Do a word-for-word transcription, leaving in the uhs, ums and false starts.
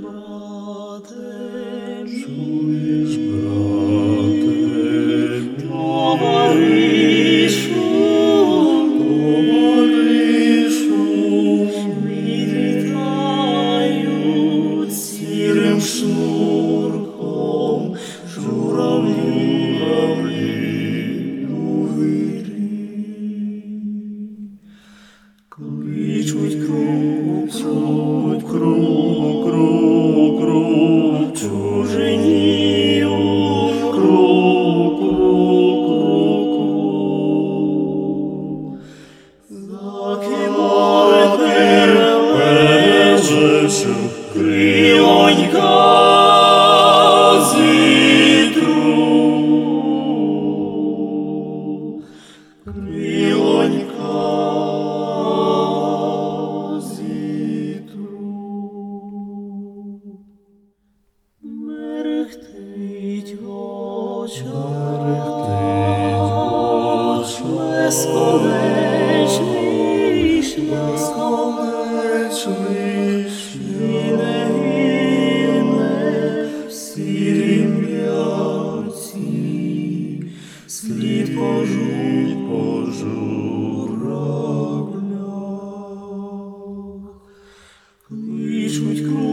брате, Чуєш, брате, товаришу, товаришу, відлітають сірим шнурком журавлі у вирі. Кличуть круг, крок, крок, крок, крок, чужинію, крок, крок, крок, закимати переживши, крилонька з вітру, крилонька з вітру. Мерехтить в очах, безконечний шлях, безконечний і шлях, не гине в сірім м'яці, слід по журавлях. Кличуть круг,